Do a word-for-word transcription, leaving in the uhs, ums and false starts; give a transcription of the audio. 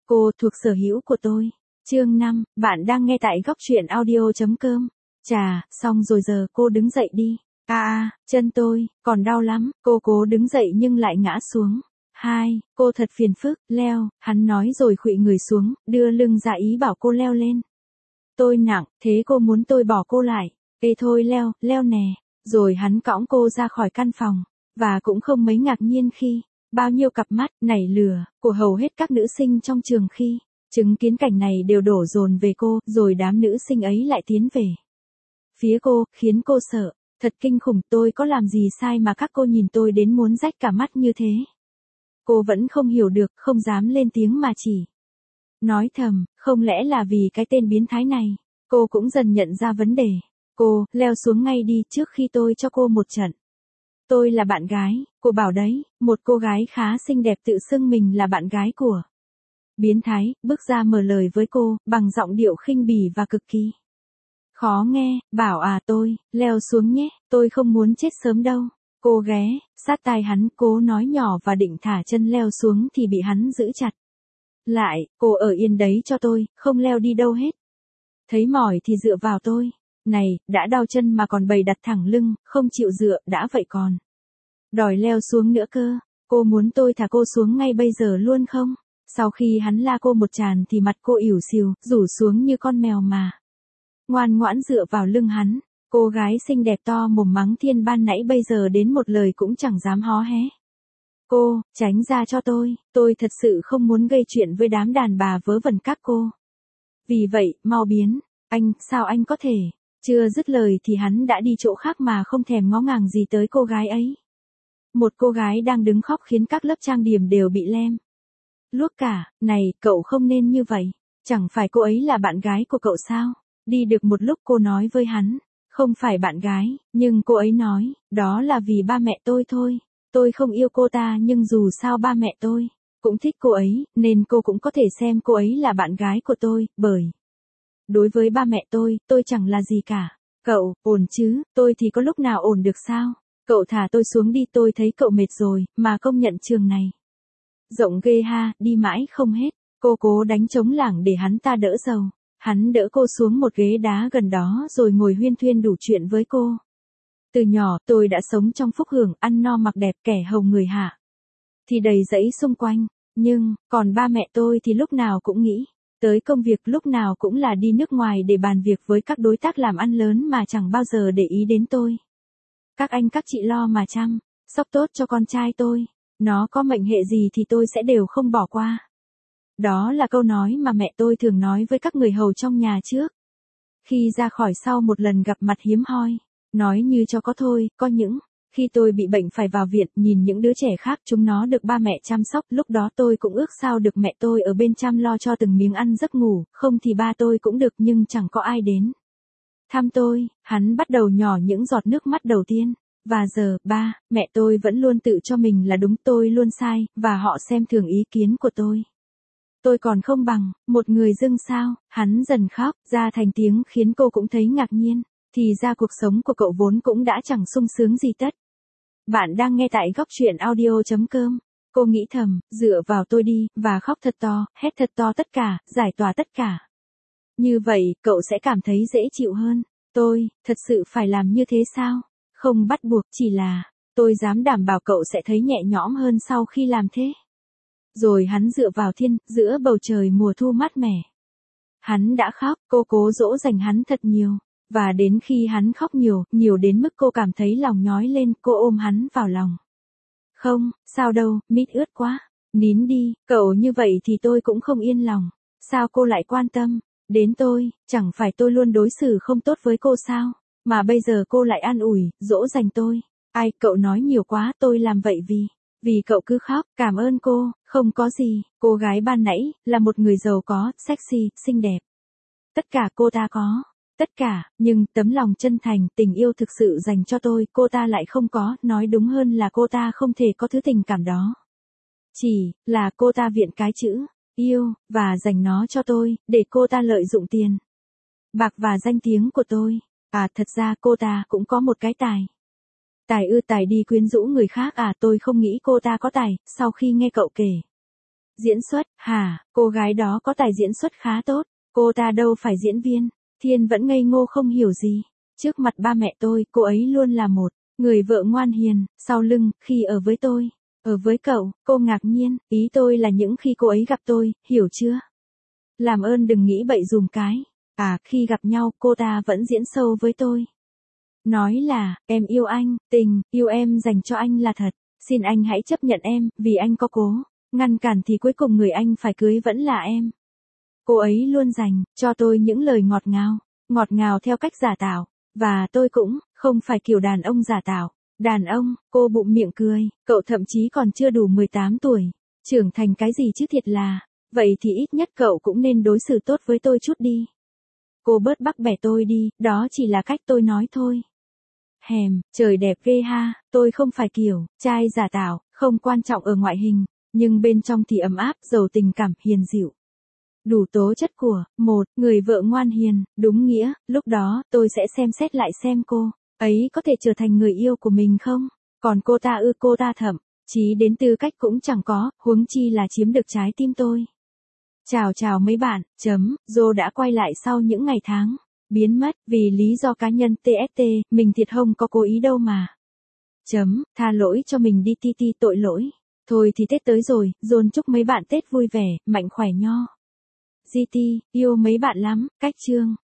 Cô thuộc sở hữu của tôi. Chương năm, bạn đang nghe tại góc truyện audio chấm com. Chà, xong rồi giờ cô đứng dậy đi. À à, chân tôi, còn đau lắm. Cô cố đứng dậy nhưng lại ngã xuống. Hai, cô thật phiền phức, leo, hắn nói rồi khuỵu người xuống, đưa lưng ra ý bảo cô leo lên. Tôi nặng, thế cô muốn tôi bỏ cô lại. Ê thôi leo, leo nè. Rồi hắn cõng cô ra khỏi căn phòng. Và cũng không mấy ngạc nhiên khi, bao nhiêu cặp mắt, nảy lửa, của hầu hết các nữ sinh trong trường khi, chứng kiến cảnh này đều đổ dồn về cô, rồi đám nữ sinh ấy lại tiến về phía cô, khiến cô sợ. Thật kinh khủng, tôi có làm gì sai mà các cô nhìn tôi đến muốn rách cả mắt như thế. Cô vẫn không hiểu được, không dám lên tiếng mà chỉ nói thầm, không lẽ là vì cái tên biến thái này. Cô cũng dần nhận ra vấn đề. Cô, leo xuống ngay đi trước khi tôi cho cô một trận. Tôi là bạn gái, cô bảo đấy, một cô gái khá xinh đẹp tự xưng mình là bạn gái của biến thái, bước ra mở lời với cô, bằng giọng điệu khinh bỉ và cực kỳ khó nghe, bảo à tôi, leo xuống nhé, tôi không muốn chết sớm đâu. Cô ghé, sát tai hắn, cố nói nhỏ và định thả chân leo xuống thì bị hắn giữ chặt lại, cô ở yên đấy cho tôi, không leo đi đâu hết. Thấy mỏi thì dựa vào tôi. Này, đã đau chân mà còn bày đặt thẳng lưng, không chịu dựa, đã vậy còn đòi leo xuống nữa cơ. Cô muốn tôi thả cô xuống ngay bây giờ luôn không? Sau khi hắn la cô một tràn thì mặt cô ỉu xìu, rủ xuống như con mèo mà ngoan ngoãn dựa vào lưng hắn. Cô gái xinh đẹp to mồm mắng thiên ban nãy bây giờ đến một lời cũng chẳng dám hó hé. Cô, tránh ra cho tôi, tôi thật sự không muốn gây chuyện với đám đàn bà vớ vẩn các cô. Vì vậy, mau biến. Anh, sao anh có thể? Chưa dứt lời thì hắn đã đi chỗ khác mà không thèm ngó ngàng gì tới cô gái ấy. Một cô gái đang đứng khóc khiến các lớp trang điểm đều bị lem luốc cả. Này, cậu không nên như vậy. Chẳng phải cô ấy là bạn gái của cậu sao? Đi được một lúc cô nói với hắn. Không phải bạn gái, nhưng cô ấy nói, đó là vì ba mẹ tôi thôi. Tôi không yêu cô ta nhưng dù sao ba mẹ tôi cũng thích cô ấy, nên cô cũng có thể xem cô ấy là bạn gái của tôi, bởi đối với ba mẹ tôi, tôi chẳng là gì cả. Cậu, ổn chứ, tôi thì có lúc nào ổn được sao? Cậu thả tôi xuống đi, tôi thấy cậu mệt rồi, mà công nhận trường này rộng ghê ha, đi mãi không hết. Cô cố đánh trống lảng để hắn ta đỡ dầu. Hắn đỡ cô xuống một ghế đá gần đó rồi ngồi huyên thuyên đủ chuyện với cô. Từ nhỏ tôi đã sống trong phúc hưởng, ăn no mặc đẹp, kẻ hầu người hạ thì đầy rẫy xung quanh. Nhưng, còn ba mẹ tôi thì lúc nào cũng nghĩ tới công việc, lúc nào cũng là đi nước ngoài để bàn việc với các đối tác làm ăn lớn mà chẳng bao giờ để ý đến tôi. Các anh các chị lo mà chăm sóc tốt cho con trai tôi. Nó có mệnh hệ gì thì tôi sẽ đều không bỏ qua. Đó là câu nói mà mẹ tôi thường nói với các người hầu trong nhà trước khi ra khỏi sau một lần gặp mặt hiếm hoi. Nói như cho có thôi, có những khi tôi bị bệnh phải vào viện, nhìn những đứa trẻ khác chúng nó được ba mẹ chăm sóc, lúc đó tôi cũng ước sao được mẹ tôi ở bên chăm lo cho từng miếng ăn giấc ngủ, không thì ba tôi cũng được nhưng chẳng có ai đến thăm tôi. Hắn bắt đầu nhỏ những giọt nước mắt đầu tiên. Và giờ, ba, mẹ tôi vẫn luôn tự cho mình là đúng, tôi luôn sai, và họ xem thường ý kiến của tôi. Tôi còn không bằng một người dưng sao? Hắn dần khóc ra thành tiếng khiến cô cũng thấy ngạc nhiên. Thì ra cuộc sống của cậu vốn cũng đã chẳng sung sướng gì tất. Bạn đang nghe tại góc truyện audio chấm com. Cô nghĩ thầm, dựa vào tôi đi, và khóc thật to, hét thật to tất cả, giải tỏa tất cả. Như vậy, cậu sẽ cảm thấy dễ chịu hơn. Tôi, thật sự phải làm như thế sao? Không bắt buộc, chỉ là, tôi dám đảm bảo cậu sẽ thấy nhẹ nhõm hơn sau khi làm thế. Rồi hắn dựa vào thiên, giữa bầu trời mùa thu mát mẻ. Hắn đã khóc, cô cố dỗ dành hắn thật nhiều. Và đến khi hắn khóc nhiều, nhiều đến mức cô cảm thấy lòng nhói lên, cô ôm hắn vào lòng. Không, sao đâu, mít ướt quá. Nín đi, cậu như vậy thì tôi cũng không yên lòng. Sao cô lại quan tâm đến tôi, chẳng phải tôi luôn đối xử không tốt với cô sao? Mà bây giờ cô lại an ủi, dỗ dành tôi. Ai, cậu nói nhiều quá, tôi làm vậy vì... Vì cậu cứ khóc, cảm ơn cô, không có gì. Cô gái ban nãy, là một người giàu có, sexy, xinh đẹp. Tất cả cô ta có. Tất cả, nhưng tấm lòng chân thành, tình yêu thực sự dành cho tôi, cô ta lại không có, nói đúng hơn là cô ta không thể có thứ tình cảm đó. Chỉ là cô ta viện cái chữ yêu và dành nó cho tôi, để cô ta lợi dụng tiền bạc và danh tiếng của tôi. À, thật ra cô ta cũng có một cái tài. Tài ư tài đi quyến rũ người khác à, tôi không nghĩ cô ta có tài. Sau khi nghe cậu kể Diễn xuất, hả, cô gái đó có tài diễn xuất khá tốt, cô ta đâu phải diễn viên. Thiên vẫn ngây ngô không hiểu gì. Trước mặt ba mẹ tôi, cô ấy luôn là một người vợ ngoan hiền, sau lưng, khi ở với tôi, ở với cậu, cô ngạc nhiên, ý tôi là những khi cô ấy gặp tôi, hiểu chưa? Làm ơn đừng nghĩ bậy dùm cái. À, khi gặp nhau, cô ta vẫn diễn sâu với tôi. Nói là, em yêu anh, tình, yêu em dành cho anh là thật. Xin anh hãy chấp nhận em, vì anh có cố ngăn cản thì cuối cùng người anh phải cưới vẫn là em. Cô ấy luôn dành cho tôi những lời ngọt ngào, ngọt ngào theo cách giả tạo. Và tôi cũng không phải kiểu đàn ông giả tạo. Đàn ông, cô bụng miệng cười, cậu thậm chí còn chưa đủ mười tám tuổi. Trưởng thành cái gì chứ thiệt là. Vậy thì ít nhất cậu cũng nên đối xử tốt với tôi chút đi. Cô bớt bắt bẻ tôi đi, đó chỉ là cách tôi nói thôi. Hèm, trời đẹp ghê ha, tôi không phải kiểu trai giả tạo, không quan trọng ở ngoại hình, nhưng bên trong thì ấm áp, giàu tình cảm, hiền dịu. Đủ tố chất của một người vợ ngoan hiền, đúng nghĩa, lúc đó tôi sẽ xem xét lại xem cô ấy có thể trở thành người yêu của mình không. Còn cô ta ư, cô ta thậm chí đến tư cách cũng chẳng có, huống chi là chiếm được trái tim tôi. Chào chào mấy bạn, chấm, Joe đã quay lại sau những ngày tháng biến mất vì lý do cá nhân tê ét tê, mình thiệt không có cố ý đâu mà. Chấm, tha lỗi cho mình đi ti ti, tội lỗi. Thôi thì Tết tới rồi, John chúc mấy bạn Tết vui vẻ, mạnh khỏe nho. giê tê, yêu mấy bạn lắm, cách chương.